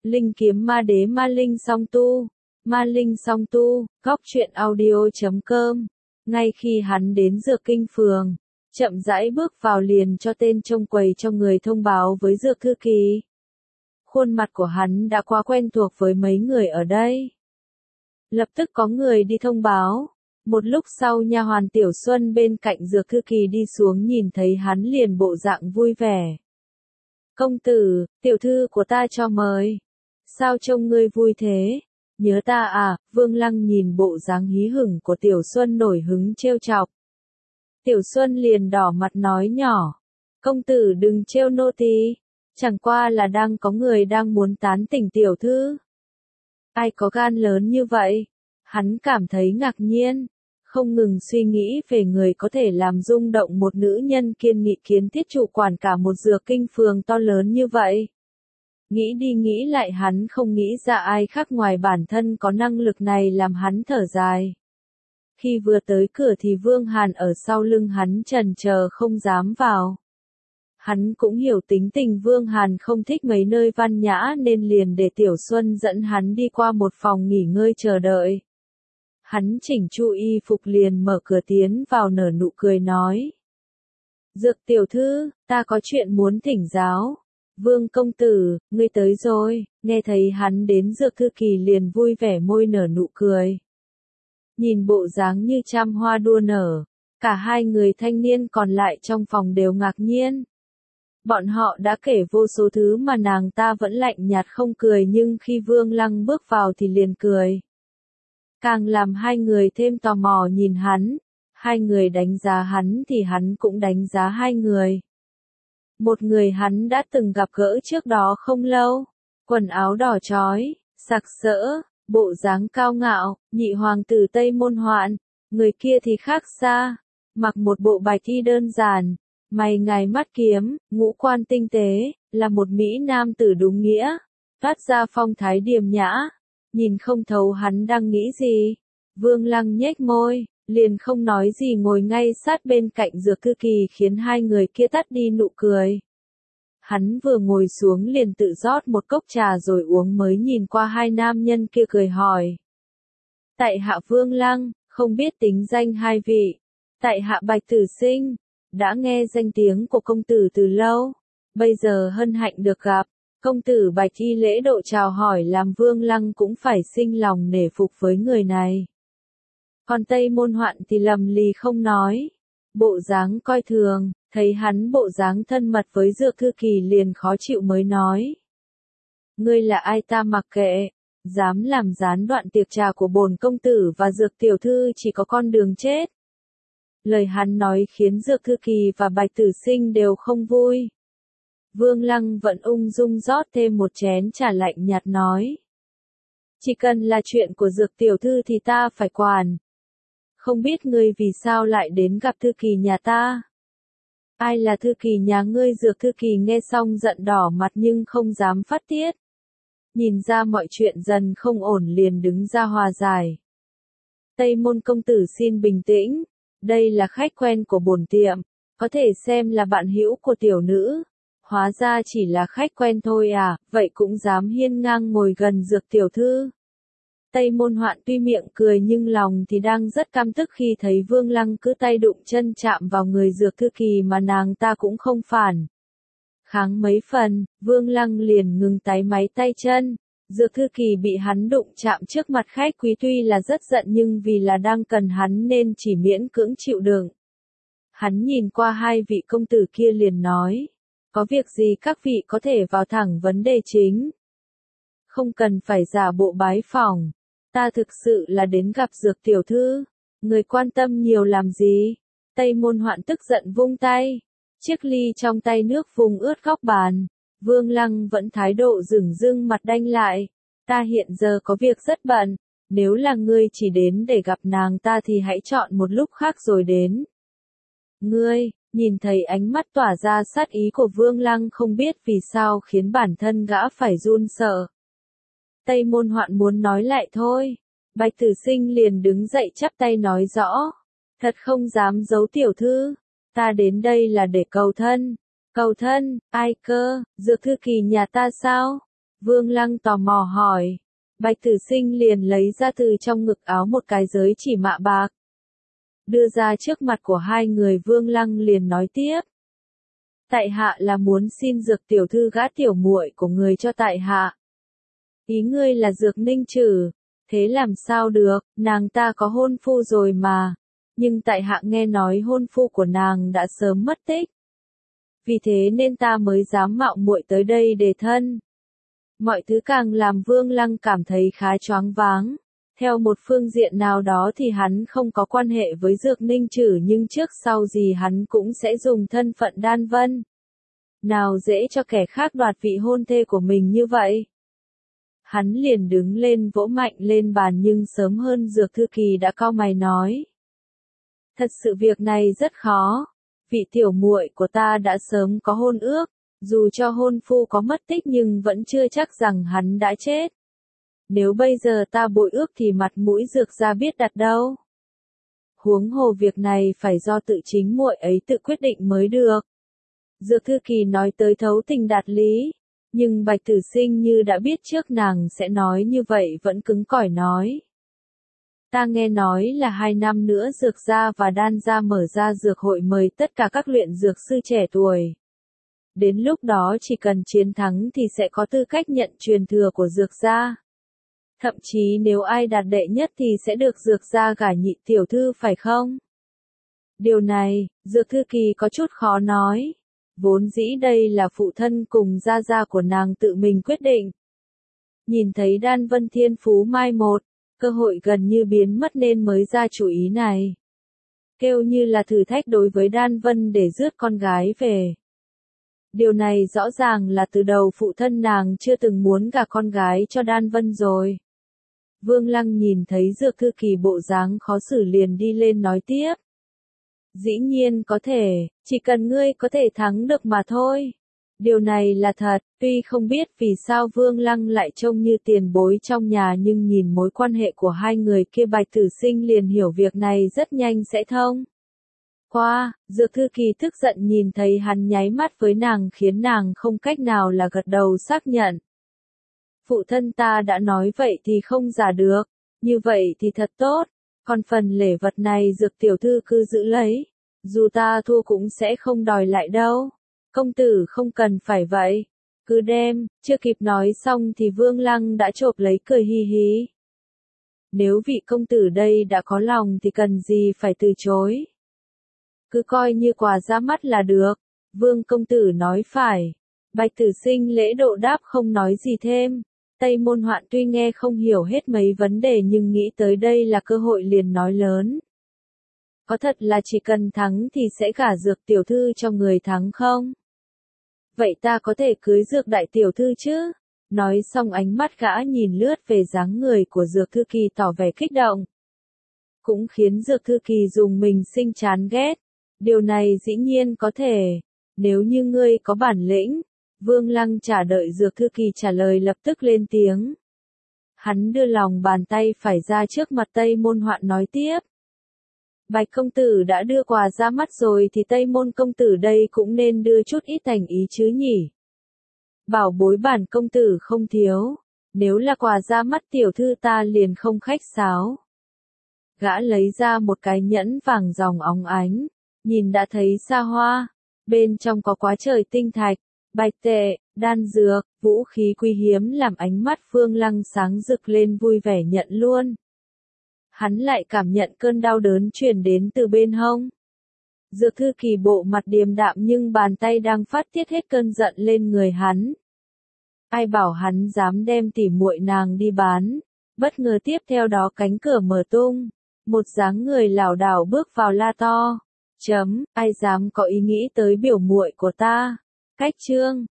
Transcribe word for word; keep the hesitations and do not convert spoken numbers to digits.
Linh kiếm ma đế ma linh song tu. Ma linh song tu, góc truyện audio chấm com. Ngay khi hắn đến Dược Kinh Phường, chậm rãi bước vào liền cho tên trông quầy cho người thông báo với Dược Thư Kỳ. Khuôn mặt của hắn đã quá quen thuộc với mấy người ở đây. Lập tức có người đi thông báo. Một lúc sau nha hoàn Tiểu Xuân bên cạnh Dược Thư Kỳ đi xuống nhìn thấy hắn liền bộ dạng vui vẻ. Công tử, tiểu thư của ta cho mời. Sao trông ngươi vui thế? Nhớ ta à? Vương Lăng nhìn bộ dáng hí hửng của Tiểu Xuân nổi hứng trêu chọc. Tiểu Xuân liền đỏ mặt nói nhỏ. Công tử đừng trêu nô tỳ, chẳng qua là đang có người đang muốn tán tỉnh tiểu thư. Ai có gan lớn như vậy? Hắn cảm thấy ngạc nhiên, không ngừng suy nghĩ về người có thể làm rung động một nữ nhân kiên nghị kiến thiết trụ quản cả một Dược Kinh Phường to lớn như vậy. Nghĩ đi nghĩ lại hắn không nghĩ ra ai khác ngoài bản thân có năng lực này làm hắn thở dài. Khi vừa tới cửa thì Vương Hàn ở sau lưng hắn chần chờ không dám vào. Hắn cũng hiểu tính tình Vương Hàn không thích mấy nơi văn nhã nên liền để Tiểu Xuân dẫn hắn đi qua một phòng nghỉ ngơi chờ đợi. Hắn chỉnh chu y phục liền mở cửa tiến vào nở nụ cười nói. Dược tiểu thư, ta có chuyện muốn thỉnh giáo. Vương công tử, ngươi tới rồi. Nghe thấy hắn đến Dược Thư Kỳ liền vui vẻ môi nở nụ cười. Nhìn bộ dáng như trăm hoa đua nở, cả hai người thanh niên còn lại trong phòng đều ngạc nhiên. Bọn họ đã kể vô số thứ mà nàng ta vẫn lạnh nhạt không cười nhưng khi Vương Lăng bước vào thì liền cười. Càng làm hai người thêm tò mò nhìn hắn, hai người đánh giá hắn thì hắn cũng đánh giá hai người. Một người hắn đã từng gặp gỡ trước đó không lâu, quần áo đỏ chói, sặc sỡ, bộ dáng cao ngạo, nhị hoàng tử Tây Môn Hoạn, người kia thì khác xa, mặc một bộ bạch y đơn giản, mày ngài mắt kiếm, ngũ quan tinh tế, là một mỹ nam tử đúng nghĩa, toát ra phong thái điềm nhã, nhìn không thấu hắn đang nghĩ gì. Vương Lăng nhếch môi, liền không nói gì ngồi ngay sát bên cạnh Dược Thư Kỳ khiến hai người kia tắt đi nụ cười. Hắn vừa ngồi xuống liền tự rót một cốc trà rồi uống mới nhìn qua hai nam nhân kia cười hỏi. Tại hạ Vương Lăng, không biết tính danh hai vị. Tại hạ Bạch Tử Sinh, đã nghe danh tiếng của công tử từ lâu, bây giờ hân hạnh được gặp. Công tử Bạch y lễ độ chào hỏi làm Vương Lăng cũng phải sinh lòng nể phục với người này. Còn Tây Môn Hoạn thì lầm lì không nói, bộ dáng coi thường, thấy hắn bộ dáng thân mật với Dược Thư Kỳ liền khó chịu mới nói. Ngươi là ai ta mặc kệ, dám làm gián đoạn tiệc trà của bổn công tử và Dược tiểu thư chỉ có con đường chết. Lời hắn nói khiến Dược Thư Kỳ và Bạch Tử Sinh đều không vui. Vương Lăng vẫn ung dung rót thêm một chén trà lạnh nhạt nói. Chỉ cần là chuyện của Dược tiểu thư thì ta phải quản. Không biết ngươi vì sao lại đến gặp Thư Kỳ nhà ta? Ai là Thư Kỳ nhà ngươi? Dược Thư Kỳ nghe xong giận đỏ mặt nhưng không dám phát tiết. Nhìn ra mọi chuyện dần không ổn liền đứng ra hòa giải. Tây Môn công tử xin bình tĩnh, đây là khách quen của bổn tiệm, có thể xem là bạn hữu của tiểu nữ. Hóa ra chỉ là khách quen thôi à, vậy cũng dám hiên ngang ngồi gần Dược tiểu thư. Tây Môn Hoạn tuy miệng cười nhưng lòng thì đang rất căm tức khi thấy Vương Lăng cứ tay đụng chân chạm vào người Dược Thư Kỳ mà nàng ta cũng không phản kháng mấy phần, Vương Lăng liền ngừng táy máy tay chân. Dược Thư Kỳ bị hắn đụng chạm trước mặt khách quý tuy là rất giận nhưng vì là đang cần hắn nên chỉ miễn cưỡng chịu đựng. Hắn nhìn qua hai vị công tử kia liền nói. Có việc gì các vị có thể vào thẳng vấn đề chính. Không cần phải giả bộ bái phỏng. Ta thực sự là đến gặp Dược tiểu thư. Người quan tâm nhiều làm gì? Tây Môn Hoạn tức giận vung tay. Chiếc ly trong tay nước vùng ướt góc bàn. Vương Lăng vẫn thái độ dửng dưng mặt đanh lại. Ta hiện giờ có việc rất bận. Nếu là ngươi chỉ đến để gặp nàng ta thì hãy chọn một lúc khác rồi đến. Ngươi, nhìn thấy ánh mắt tỏa ra sát ý của Vương Lăng không biết vì sao khiến bản thân gã phải run sợ. Tây Môn Hoạn muốn nói lại thôi. Bạch Tử Sinh liền đứng dậy chắp tay nói rõ. Thật không dám giấu tiểu thư. Ta đến đây là để cầu thân. Cầu thân, ai cơ, Dược Thư Kỳ nhà ta sao? Vương Lăng tò mò hỏi. Bạch Tử Sinh liền lấy ra từ trong ngực áo một cái giới chỉ mạ bạc. Đưa ra trước mặt của hai người, Vương Lăng liền nói tiếp. Tại hạ là muốn xin Dược tiểu thư gả tiểu muội của người cho tại hạ. Ý ngươi là Dược Ninh Trử, thế làm sao được, nàng ta có hôn phu rồi mà. Nhưng tại hạ nghe nói hôn phu của nàng đã sớm mất tích. Vì thế nên ta mới dám mạo muội tới đây để thân. Mọi thứ càng làm Vương Lăng cảm thấy khá choáng váng. Theo một phương diện nào đó thì hắn không có quan hệ với Dược Ninh Trử, nhưng trước sau gì hắn cũng sẽ dùng thân phận Đan Vân. Nào dễ cho kẻ khác đoạt vị hôn thê của mình như vậy. Hắn liền đứng lên vỗ mạnh lên bàn, nhưng sớm hơn Dược Thư Kỳ đã cau mày nói. Thật sự việc này rất khó. Vị tiểu muội của ta đã sớm có hôn ước, dù cho hôn phu có mất tích nhưng vẫn chưa chắc rằng hắn đã chết. Nếu bây giờ ta bội ước thì mặt mũi Dược gia biết đặt đâu. Huống hồ việc này phải do tự chính muội ấy tự quyết định mới được. Dược Thư Kỳ nói tới thấu tình đạt lý, nhưng Bạch Tử Sinh như đã biết trước nàng sẽ nói như vậy vẫn cứng cỏi nói. Ta nghe nói là hai năm nữa Dược gia và Đan gia mở ra dược hội, mời tất cả các luyện dược sư trẻ tuổi. Đến lúc đó chỉ cần chiến thắng thì sẽ có tư cách nhận truyền thừa của Dược gia. Thậm chí nếu ai đạt đệ nhất thì sẽ được Dược gia gả nhị tiểu thư, phải không? Điều này, Dược Thư Kỳ có chút khó nói. Vốn dĩ đây là phụ thân cùng gia gia của nàng tự mình quyết định. Nhìn thấy Đan Vân thiên phú mai một, cơ hội gần như biến mất nên mới ra chủ ý này. Kêu như là thử thách đối với Đan Vân để rước con gái về. Điều này rõ ràng là từ đầu phụ thân nàng chưa từng muốn gả con gái cho Đan Vân rồi. Vương Lăng nhìn thấy Dược Thư Kỳ bộ dáng khó xử liền đi lên nói tiếp. Dĩ nhiên có thể, chỉ cần ngươi có thể thắng được mà thôi. Điều này là thật, tuy không biết vì sao Vương Lăng lại trông như tiền bối trong nhà, nhưng nhìn mối quan hệ của hai người kia Bạch Tử Sinh liền hiểu việc này rất nhanh sẽ thông. Qua, Dược Thư Kỳ tức giận nhìn thấy hắn nháy mắt với nàng khiến nàng không cách nào là gật đầu xác nhận. Phụ thân ta đã nói vậy thì không giả được, như vậy thì thật tốt, còn phần lễ vật này Dược tiểu thư cứ giữ lấy, dù ta thua cũng sẽ không đòi lại đâu. Công tử không cần phải vậy, cứ đem, chưa kịp nói xong thì Vương Lăng đã chộp lấy cười hi hí. Nếu vị công tử đây đã có lòng thì cần gì phải từ chối. Cứ coi như quà ra mắt là được, Vương công tử nói phải. Bạch Tử Sinh lễ độ đáp không nói gì thêm. Tây Môn Hoạn tuy nghe không hiểu hết mấy vấn đề nhưng nghĩ tới đây là cơ hội liền nói lớn. Có thật là chỉ cần thắng thì sẽ gả Dược tiểu thư cho người thắng không? Vậy ta có thể cưới Dược đại tiểu thư chứ? Nói xong ánh mắt gã nhìn lướt về dáng người của Dược Thư Kỳ tỏ vẻ kích động. Cũng khiến Dược Thư Kỳ dùng mình sinh chán ghét. Điều này dĩ nhiên có thể. Nếu như ngươi có bản lĩnh. Vương Lăng trả đợi Dược Thư Kỳ trả lời lập tức lên tiếng. Hắn đưa lòng bàn tay phải ra trước mặt Tây Môn Hoạn nói tiếp. Bạch công tử đã đưa quà ra mắt rồi thì Tây Môn công tử đây cũng nên đưa chút ít thành ý chứ nhỉ. Bảo bối bản công tử không thiếu, nếu là quà ra mắt tiểu thư ta liền không khách sáo. Gã lấy ra một cái nhẫn vàng ròng óng ánh, nhìn đã thấy xa hoa, bên trong có quá trời tinh thạch, bạch tệ, đan dược, vũ khí quý hiếm làm ánh mắt Vương Lăng sáng rực lên vui vẻ nhận luôn. Hắn lại cảm nhận cơn đau đớn truyền đến từ bên hông. Dược Thư Kỳ bộ mặt điềm đạm nhưng bàn tay đang phát tiết hết cơn giận lên người hắn. Ai bảo hắn dám đem tỉ muội nàng đi bán. Bất ngờ tiếp theo đó cánh cửa mở tung. Một dáng người lảo đảo bước vào la to. Chấm, ai dám có ý nghĩ tới biểu muội của ta. Cách chương.